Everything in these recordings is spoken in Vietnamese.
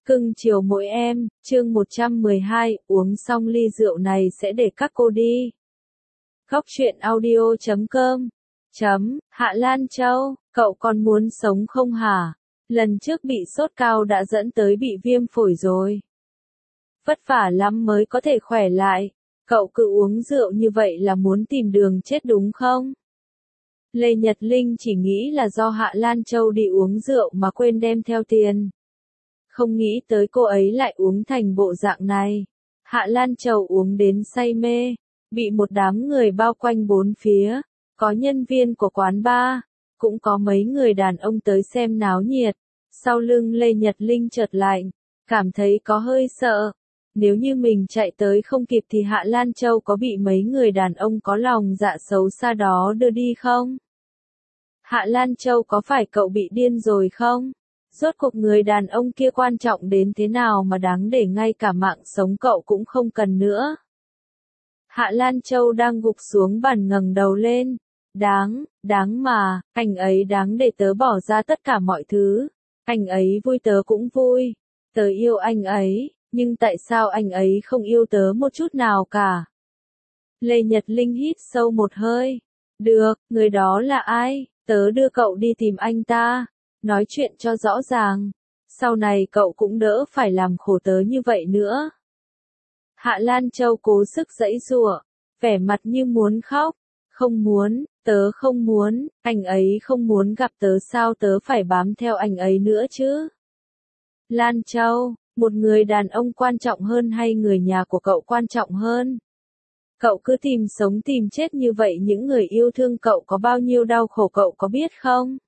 Cưng chiều mỗi em, chương 112, uống xong ly rượu này sẽ để các cô đi. Góc truyện audio.com Hạ Lan Châu, cậu còn muốn sống không hả? Lần trước bị sốt cao đã dẫn tới bị viêm phổi rồi. Vất vả lắm mới có thể khỏe lại. Cậu cứ uống rượu như vậy là muốn tìm đường chết đúng không? Lê Nhật Linh chỉ nghĩ là do Hạ Lan Châu đi uống rượu mà quên đem theo tiền. Không nghĩ tới cô ấy lại uống thành bộ dạng này. Hạ Lan Châu uống đến say mê, bị một đám người bao quanh bốn phía, có nhân viên của quán bar, cũng có mấy người đàn ông tới xem náo nhiệt. Sau lưng Lê Nhật Linh chợt lạnh, cảm thấy có hơi sợ. Nếu như mình chạy tới không kịp thì Hạ Lan Châu có bị mấy người đàn ông có lòng dạ xấu xa đó đưa đi không? Hạ Lan Châu có phải cậu bị điên rồi không? Rốt cuộc người đàn ông kia quan trọng đến thế nào mà đáng để ngay cả mạng sống cậu cũng không cần nữa. Hạ Lan Châu đang gục xuống bàn ngẩng đầu lên. Đáng mà, anh ấy đáng để tớ bỏ ra tất cả mọi thứ. Anh ấy vui tớ cũng vui. Tớ yêu anh ấy, nhưng tại sao anh ấy không yêu tớ một chút nào cả? Lê Nhật Linh hít sâu một hơi. Được, người đó là ai? Tớ đưa cậu đi tìm anh ta. Nói chuyện cho rõ ràng, sau này cậu cũng đỡ phải làm khổ tớ như vậy nữa. Hạ Lan Châu cố sức giãy giụa, vẻ mặt như muốn khóc. Không muốn, tớ không muốn, anh ấy không muốn gặp tớ sao tớ phải bám theo anh ấy nữa chứ? Lan Châu, một người đàn ông quan trọng hơn hay người nhà của cậu quan trọng hơn? Cậu cứ tìm sống tìm chết như vậy những người yêu thương cậu có bao nhiêu đau khổ cậu có biết không?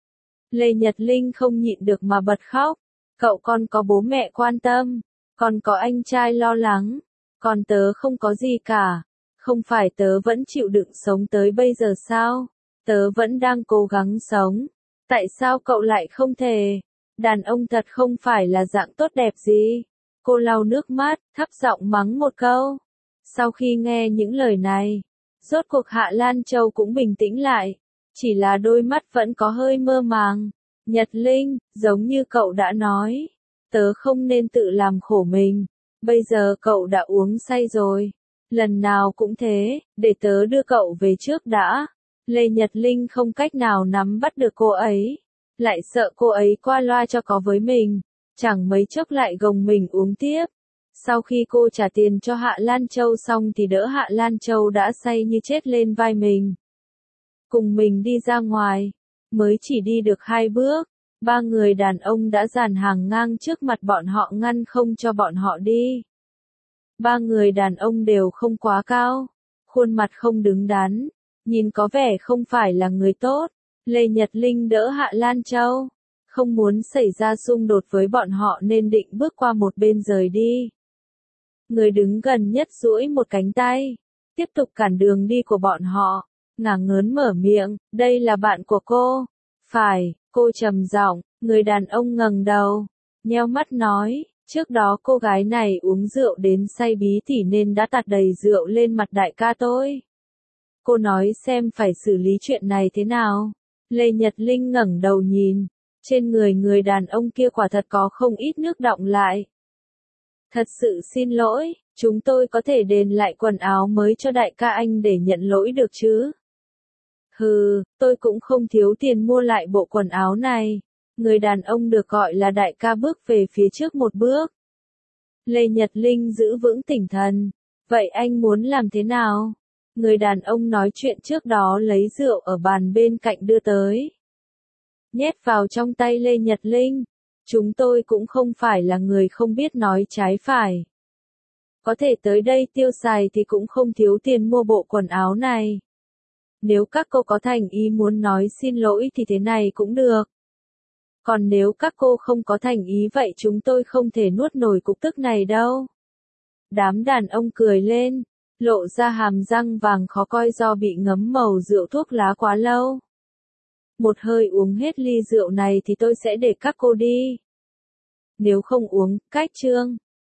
Lê Nhật Linh không nhịn được mà bật khóc. Cậu còn có bố mẹ quan tâm, còn có anh trai lo lắng, còn tớ không có gì cả. Không phải tớ vẫn chịu đựng sống tới bây giờ sao? Tớ vẫn đang cố gắng sống. Tại sao cậu lại không thể? Đàn ông thật không phải là dạng tốt đẹp gì. Cô lau nước mắt, thấp giọng mắng một câu. Sau khi nghe những lời này, rốt cuộc Hạ Lan Châu cũng bình tĩnh lại. Chỉ là đôi mắt vẫn có hơi mơ màng. Nhật Linh, giống như cậu đã nói, tớ không nên tự làm khổ mình. Bây giờ cậu đã uống say rồi. Lần nào cũng thế, để tớ đưa cậu về trước đã. Lê Nhật Linh không cách nào nắm bắt được cô ấy. Lại sợ cô ấy qua loa cho có với mình. Chẳng mấy chốc lại gồng mình uống tiếp. Sau khi cô trả tiền cho Hạ Lan Châu xong thì đỡ Hạ Lan Châu đã say như chết lên vai mình. Cùng mình đi ra ngoài, mới chỉ đi được 2 bước, 3 người đàn ông đã dàn hàng ngang trước mặt bọn họ ngăn không cho bọn họ đi. 3 người đàn ông đều không quá cao, khuôn mặt không đứng đắn, nhìn có vẻ không phải là người tốt. Lê Nhật Linh đỡ Hạ Lan Châu, không muốn xảy ra xung đột với bọn họ nên định bước qua một bên rời đi. Người đứng gần nhất duỗi một cánh tay, tiếp tục cản đường đi của bọn họ. Ngả ngớn mở miệng, đây là bạn của cô. Phải, cô trầm giọng. Người đàn ông ngẩng đầu, nheo mắt nói, trước đó cô gái này uống rượu đến say bí tỉ nên đã tạt đầy rượu lên mặt đại ca tôi. Cô nói xem phải xử lý chuyện này thế nào. Lê Nhật Linh ngẩng đầu nhìn, trên người đàn ông kia quả thật có không ít nước đọng lại. Thật sự xin lỗi, chúng tôi có thể đền lại quần áo mới cho đại ca anh để nhận lỗi được chứ? Hừ, tôi cũng không thiếu tiền mua lại bộ quần áo này. Người đàn ông được gọi là đại ca bước về phía trước một bước. Lê Nhật Linh giữ vững tinh thần. Vậy anh muốn làm thế nào? Người đàn ông nói chuyện trước đó lấy rượu ở bàn bên cạnh đưa tới. Nhét vào trong tay Lê Nhật Linh. Chúng tôi cũng không phải là người không biết nói trái phải. Có thể tới đây tiêu xài thì cũng không thiếu tiền mua bộ quần áo này. Nếu các cô có thành ý muốn nói xin lỗi thì thế này cũng được. Còn nếu các cô không có thành ý vậy chúng tôi không thể nuốt nổi cục tức này đâu. Đám đàn ông cười lên, lộ ra hàm răng vàng khó coi do bị ngấm màu rượu thuốc lá quá lâu. Một hơi uống hết ly rượu này thì tôi sẽ để các cô đi. Nếu không uống, cách chương.